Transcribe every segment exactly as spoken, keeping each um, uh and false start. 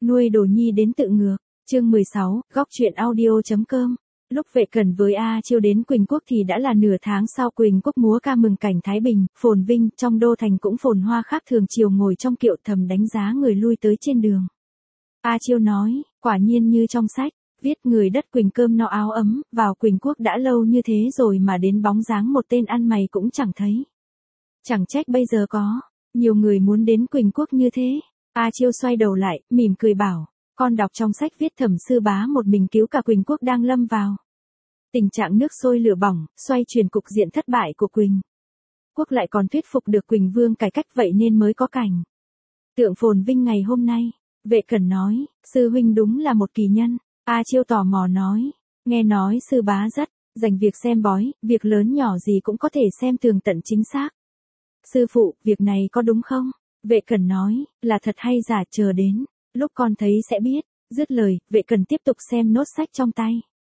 Nuôi đồ nhi đến tự ngược. Chương mười sáu, góc truyện audio.com. Lúc Vệ Cẩn với A Chiêu đến Quỳnh Quốc thì đã là nửa tháng sau. Quỳnh Quốc múa ca mừng cảnh thái bình, phồn vinh, trong đô thành cũng phồn hoa khác thường. Chiều ngồi trong kiệu thầm đánh giá người lui tới trên đường. A Chiêu nói, quả nhiên như trong sách, viết người đất Quỳnh cơm no áo ấm, vào Quỳnh Quốc đã lâu như thế rồi mà đến bóng dáng một tên ăn mày cũng chẳng thấy. Chẳng trách bây giờ có nhiều người muốn đến Quỳnh Quốc như thế. A Chiêu xoay đầu lại, mỉm cười bảo, con đọc trong sách viết Thẩm Sư Bá một mình cứu cả Quỳnh Quốc đang lâm vào tình trạng nước sôi lửa bỏng, xoay chuyển cục diện thất bại của Quỳnh Quốc, lại còn thuyết phục được Quỳnh Vương cải cách, vậy nên mới có cảnh tượng phồn vinh ngày hôm nay. Vệ Cẩn nói, sư huynh đúng là một kỳ nhân. A Chiêu tò mò nói, nghe nói sư bá rất dành việc xem bói, việc lớn nhỏ gì cũng có thể xem tường tận chính xác. Sư phụ, việc này có đúng không? Vệ Cẩn nói, là thật hay giả chờ đến lúc con thấy sẽ biết. Dứt lời, Vệ Cẩn tiếp tục xem nốt sách trong tay.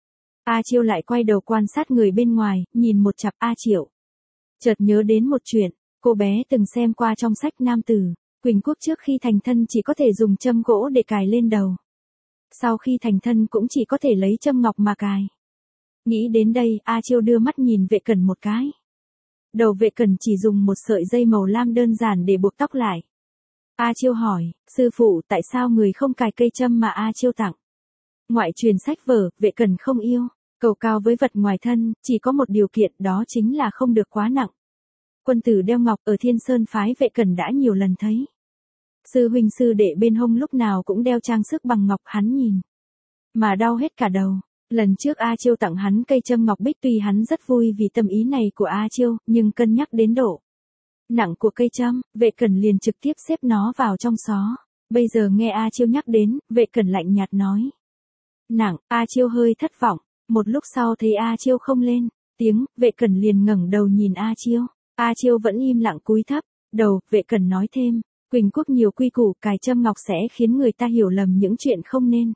A Chiêu lại quay đầu quan sát người bên ngoài, nhìn một chặp. A Triệu chợt nhớ đến một chuyện, cô bé từng xem qua trong sách nam tử. Quỳnh Quốc trước khi thành thân chỉ có thể dùng châm gỗ để cài lên đầu. Sau khi thành thân cũng chỉ có thể lấy châm ngọc mà cài. Nghĩ đến đây, A Chiêu đưa mắt nhìn Vệ Cẩn một cái. Đầu Vệ Cẩn chỉ dùng một sợi dây màu lam đơn giản để buộc tóc lại. A Chiêu hỏi, sư phụ tại sao người không cài cây châm mà A Chiêu tặng? Ngoại truyền sách vở, Vệ Cẩn không yêu cầu cao với vật ngoài thân, chỉ có một điều kiện, đó chính là không được quá nặng. Quân tử đeo ngọc ở Thiên Sơn phái Vệ Cẩn đã nhiều lần thấy. Sư huynh sư đệ bên hông lúc nào cũng đeo trang sức bằng ngọc, hắn nhìn mà đau hết cả đầu. Lần trước A Chiêu tặng hắn cây châm ngọc bích, tuy hắn rất vui vì tâm ý này của A Chiêu, nhưng cân nhắc đến độ nặng của cây châm, Vệ Cẩn liền trực tiếp xếp nó vào trong xó. Bây giờ nghe A Chiêu nhắc đến, Vệ Cẩn lạnh nhạt nói, nặng. A Chiêu hơi thất vọng. Một lúc sau thấy A Chiêu không lên tiếng, Vệ Cẩn liền ngẩng đầu nhìn A Chiêu. A Chiêu vẫn im lặng cúi thấp đầu. Vệ Cẩn nói thêm, Quỳnh Quốc nhiều quy củ, cài châm ngọc sẽ khiến người ta hiểu lầm những chuyện không nên.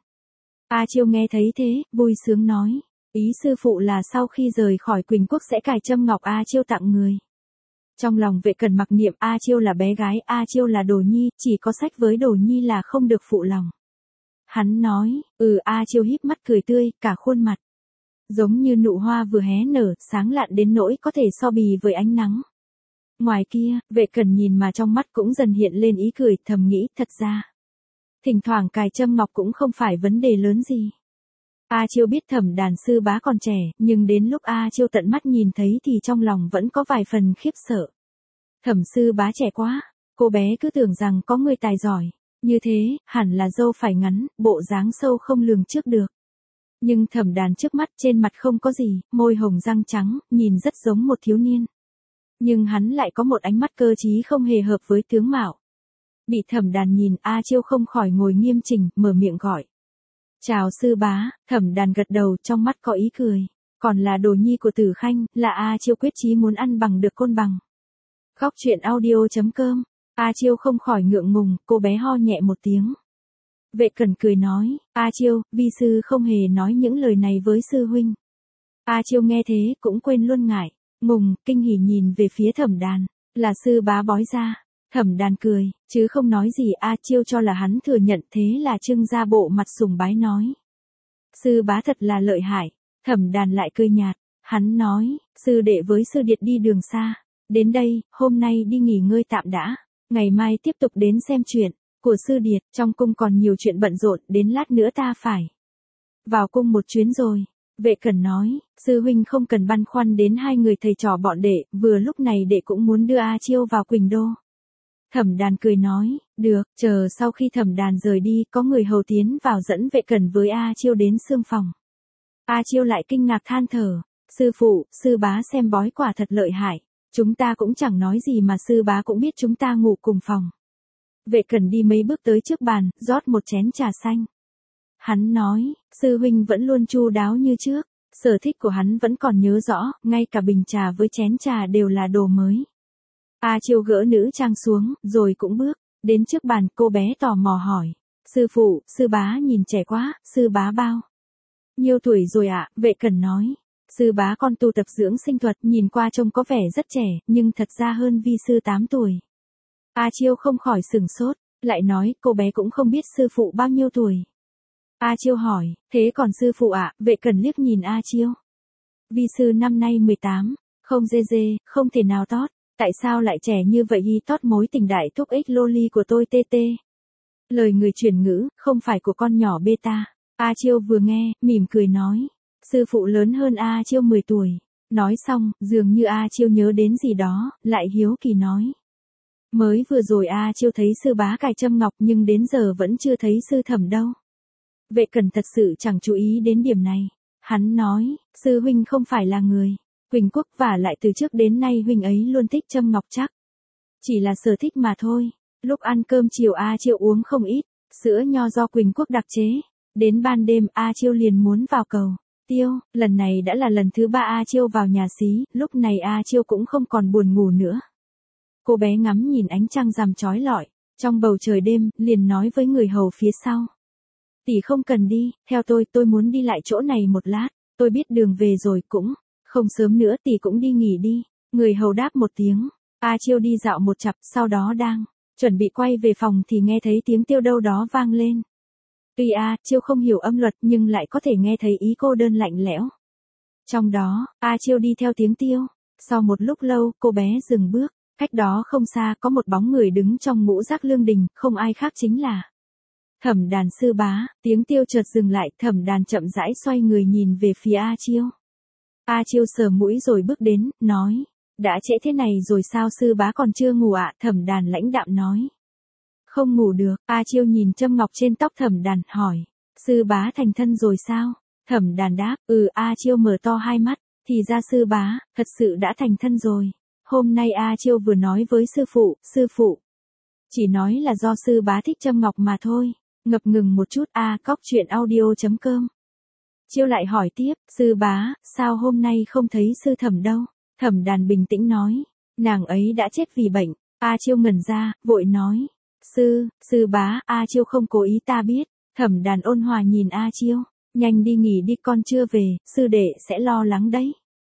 A Chiêu nghe thấy thế, vui sướng nói, ý sư phụ là sau khi rời khỏi Quỳnh Quốc sẽ cài châm ngọc A Chiêu tặng người. Trong lòng Vệ Cẩn mặc niệm A Chiêu là bé gái, A Chiêu là đồ nhi, chỉ có sách với đồ nhi là không được phụ lòng. Hắn nói, ừ. A Chiêu híp mắt cười tươi, cả khuôn mặt giống như nụ hoa vừa hé nở, sáng lạn đến nỗi có thể so bì với ánh nắng. Ngoài kia, Vệ Cẩn nhìn mà trong mắt cũng dần hiện lên ý cười, thầm nghĩ, thật ra thỉnh thoảng cài châm ngọc cũng không phải vấn đề lớn gì. A Chiêu biết Thẩm đàn sư bá còn trẻ, nhưng đến lúc A Chiêu tận mắt nhìn thấy thì trong lòng vẫn có vài phần khiếp sợ. Thẩm sư bá trẻ quá, cô bé cứ tưởng rằng có người tài giỏi như thế, hẳn là râu phải ngắn, bộ dáng sâu không lường trước được. Nhưng Thẩm đàn trước mắt, trên mặt không có gì, môi hồng răng trắng, nhìn rất giống một thiếu niên. Nhưng hắn lại có một ánh mắt cơ trí không hề hợp với tướng mạo. Bị Thẩm đàn nhìn, A Chiêu không khỏi ngồi nghiêm chỉnh, mở miệng gọi, chào sư bá. Thẩm đàn gật đầu, trong mắt có ý cười. Còn là đồ nhi của Tử Khanh, là A Chiêu quyết chí muốn ăn bằng được côn bằng. Góc truyện audio.com. A Chiêu không khỏi ngượng ngùng, cô bé ho nhẹ một tiếng. Vệ Cẩn cười nói, A Chiêu, vi sư không hề nói những lời này với sư huynh. A Chiêu nghe thế cũng quên luôn ngại ngùng, kinh hỉ nhìn về phía Thẩm đàn, là sư bá bói ra. Thẩm đàn cười, chứ không nói gì. A Chiêu cho là hắn thừa nhận, thế là trưng ra bộ mặt sùng bái nói, sư bá thật là lợi hại. Thẩm đàn lại cười nhạt, hắn nói, sư đệ với sư điệt đi đường xa đến đây, hôm nay đi nghỉ ngơi tạm đã, ngày mai tiếp tục đến xem chuyện của sư điệt. Trong cung còn nhiều chuyện bận rộn, đến lát nữa ta phải vào cung một chuyến rồi. Vệ Cẩn nói, sư huynh không cần băn khoăn đến hai người thầy trò bọn đệ, vừa lúc này đệ cũng muốn đưa A Chiêu vào Quỳnh Đô. Thẩm đàn cười nói, được. Chờ sau khi Thẩm đàn rời đi, có người hầu tiến vào dẫn Vệ Cẩn với A Chiêu đến sương phòng. A Chiêu lại kinh ngạc than thở, sư phụ, sư bá xem bói quả thật lợi hại. Chúng ta cũng chẳng nói gì mà sư bá cũng biết chúng ta ngủ cùng phòng. Vệ Cẩn đi mấy bước tới trước bàn, rót một chén trà xanh. Hắn nói, sư huynh vẫn luôn chu đáo như trước, sở thích của hắn vẫn còn nhớ rõ, ngay cả bình trà với chén trà đều là đồ mới. A Chiêu gỡ nữ trang xuống, rồi cũng bước đến trước bàn. Cô bé tò mò hỏi, sư phụ, sư bá nhìn trẻ quá, sư bá bao nhiêu tuổi rồi ạ? Vệ Cẩn nói, sư bá con tu tập dưỡng sinh thuật, nhìn qua trông có vẻ rất trẻ, nhưng thật ra hơn vi sư tám tuổi. A Chiêu không khỏi sửng sốt, Lại nói, cô bé cũng không biết sư phụ bao nhiêu tuổi. A Chiêu hỏi, thế còn sư phụ ạ? Vệ Cẩn liếc nhìn A Chiêu. Vi sư năm nay mười tám, không dê dê, không thể nào tót. Tại sao lại trẻ như vậy y tót mối tình đại thúc ích loli của tôi tê tê. Lời người chuyển ngữ, không phải của con nhỏ beta. A Chiêu vừa nghe, mỉm cười nói. Sư phụ lớn hơn A Chiêu mười tuổi. Nói xong, dường như A Chiêu nhớ đến gì đó, lại hiếu kỳ nói. Mới vừa rồi A Chiêu thấy sư bá cài châm ngọc nhưng đến giờ vẫn chưa thấy sư thẩm đâu. Vệ Cẩn thật sự chẳng chú ý đến điểm này. Hắn nói, sư huynh không phải là người Quỳnh Quốc và lại từ trước đến nay huynh ấy luôn thích châm ngọc chắc. Chỉ là sở thích mà thôi. Lúc ăn cơm chiều A Chiêu uống không ít, sữa nho do Quỳnh Quốc đặc chế. Đến ban đêm A Chiêu liền muốn vào cầu. Tiêu, lần này đã là lần thứ ba A Chiêu vào nhà xí, lúc này A Chiêu cũng không còn buồn ngủ nữa. Cô bé ngắm nhìn ánh trăng rằm chói lọi, trong bầu trời đêm, liền nói với người hầu phía sau. Tỷ không cần đi, theo tôi, tôi muốn đi lại chỗ này một lát, tôi biết đường về rồi cũng, không sớm nữa tỷ cũng đi nghỉ đi. Người hầu đáp một tiếng, A Chiêu đi dạo một chặp, sau đó đang chuẩn bị quay về phòng thì nghe thấy tiếng tiêu đâu đó vang lên. Tuy A Chiêu không hiểu âm luật nhưng lại có thể nghe thấy ý cô đơn lạnh lẽo. Trong đó, A Chiêu đi theo tiếng tiêu. Sau một lúc lâu, cô bé dừng bước. Cách đó không xa có một bóng người đứng trong ngũ giác lương đình, không ai khác chính là Thẩm Đàn sư bá. Tiếng tiêu chợt dừng lại, Thẩm Đàn chậm rãi xoay người nhìn về phía A Chiêu. A Chiêu sờ mũi rồi bước đến, nói. Đã trễ thế này rồi sao sư bá còn chưa ngủ ạ? À? Thẩm Đàn lãnh đạm nói. Không ngủ được. A Chiêu nhìn châm ngọc trên tóc Thẩm Đàn, hỏi. Sư bá thành thân rồi sao? Thẩm Đàn đáp, ừ. A Chiêu mở to hai mắt, thì ra sư bá, thật sự đã thành thân rồi. Hôm nay A Chiêu vừa nói với sư phụ, sư phụ. Chỉ nói là do sư bá thích châm ngọc mà thôi. Ngập ngừng một chút, A Cóc Truyện Audio chấm com. Chiêu lại hỏi tiếp, sư bá, sao hôm nay không thấy sư thẩm đâu? Thẩm Đàn bình tĩnh nói, nàng ấy đã chết vì bệnh. A Chiêu ngẩn ra, vội nói, sư, sư bá, A Chiêu không cố ý ta biết. Thẩm Đàn ôn hòa nhìn A Chiêu, nhanh đi nghỉ đi con chưa về, sư đệ sẽ lo lắng đấy.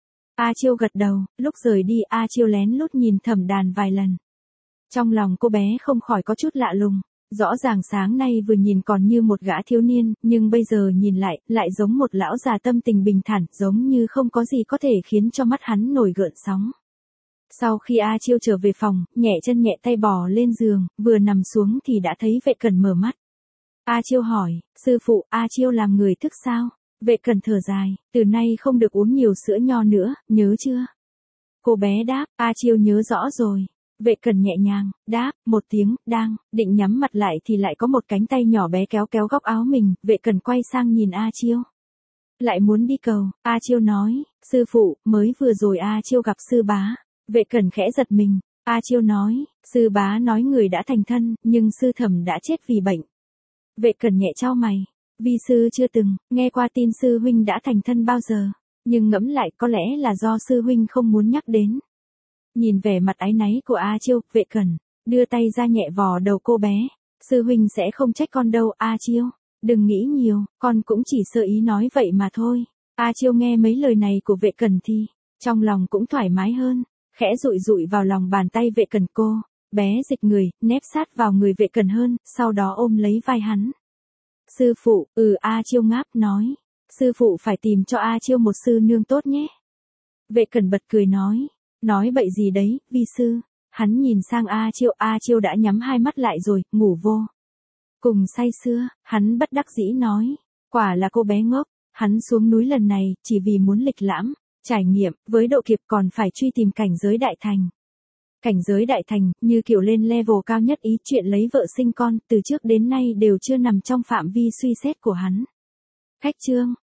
A Chiêu gật đầu, lúc rời đi A Chiêu lén lút nhìn Thẩm Đàn vài lần. Trong lòng cô bé không khỏi có chút lạ lùng. Rõ ràng sáng nay vừa nhìn còn như một gã thiếu niên, nhưng bây giờ nhìn lại, lại giống một lão già tâm tình bình thản, giống như không có gì có thể khiến cho mắt hắn nổi gợn sóng. Sau khi A Chiêu trở về phòng, nhẹ chân nhẹ tay bò lên giường, vừa nằm xuống thì đã thấy Vệ Cẩn mở mắt. A Chiêu hỏi, sư phụ, A Chiêu làm người thức sao? Vệ Cẩn thở dài, từ nay không được uống nhiều sữa nho nữa, nhớ chưa? Cô bé đáp, A Chiêu nhớ rõ rồi. Vệ Cẩn nhẹ nhàng, đáp, một tiếng, đang, định nhắm mặt lại thì lại có một cánh tay nhỏ bé kéo kéo góc áo mình, Vệ Cẩn quay sang nhìn A Chiêu. Lại muốn đi cầu, A Chiêu nói, sư phụ, mới vừa rồi A Chiêu gặp sư bá. Vệ Cẩn khẽ giật mình, A Chiêu nói, sư bá nói người đã thành thân, nhưng sư thẩm đã chết vì bệnh. Vệ Cẩn nhẹ chau mày, vi sư chưa từng nghe qua tin sư huynh đã thành thân bao giờ, nhưng ngẫm lại có lẽ là do sư huynh không muốn nhắc đến. Nhìn vẻ mặt áy náy của A Chiêu, Vệ Cẩn đưa tay ra nhẹ vò đầu cô bé. Sư huynh sẽ không trách con đâu. A Chiêu, đừng nghĩ nhiều, con cũng chỉ sơ ý nói vậy mà thôi. A Chiêu nghe mấy lời này của Vệ Cẩn thì trong lòng cũng thoải mái hơn, khẽ dụi dụi vào lòng bàn tay Vệ Cẩn. Cô bé dịch người, nép sát vào người Vệ Cẩn hơn, sau đó ôm lấy vai hắn. Sư phụ, ừ. A Chiêu ngáp nói, sư phụ phải tìm cho A Chiêu một sư nương tốt nhé. Vệ Cẩn bật cười nói, nói bậy gì đấy, vi sư. Hắn nhìn sang A Chiêu, A Chiêu đã nhắm hai mắt lại rồi, ngủ vô cùng say sưa. Hắn bất đắc dĩ nói, quả là cô bé ngốc. Hắn xuống núi lần này, chỉ vì muốn lịch lãm, trải nghiệm, với độ kiếp còn phải truy tìm cảnh giới đại thành. Cảnh giới đại thành, như kiểu lên level cao nhất ý, chuyện lấy vợ sinh con, từ trước đến nay đều chưa nằm trong phạm vi suy xét của hắn. Khách chương.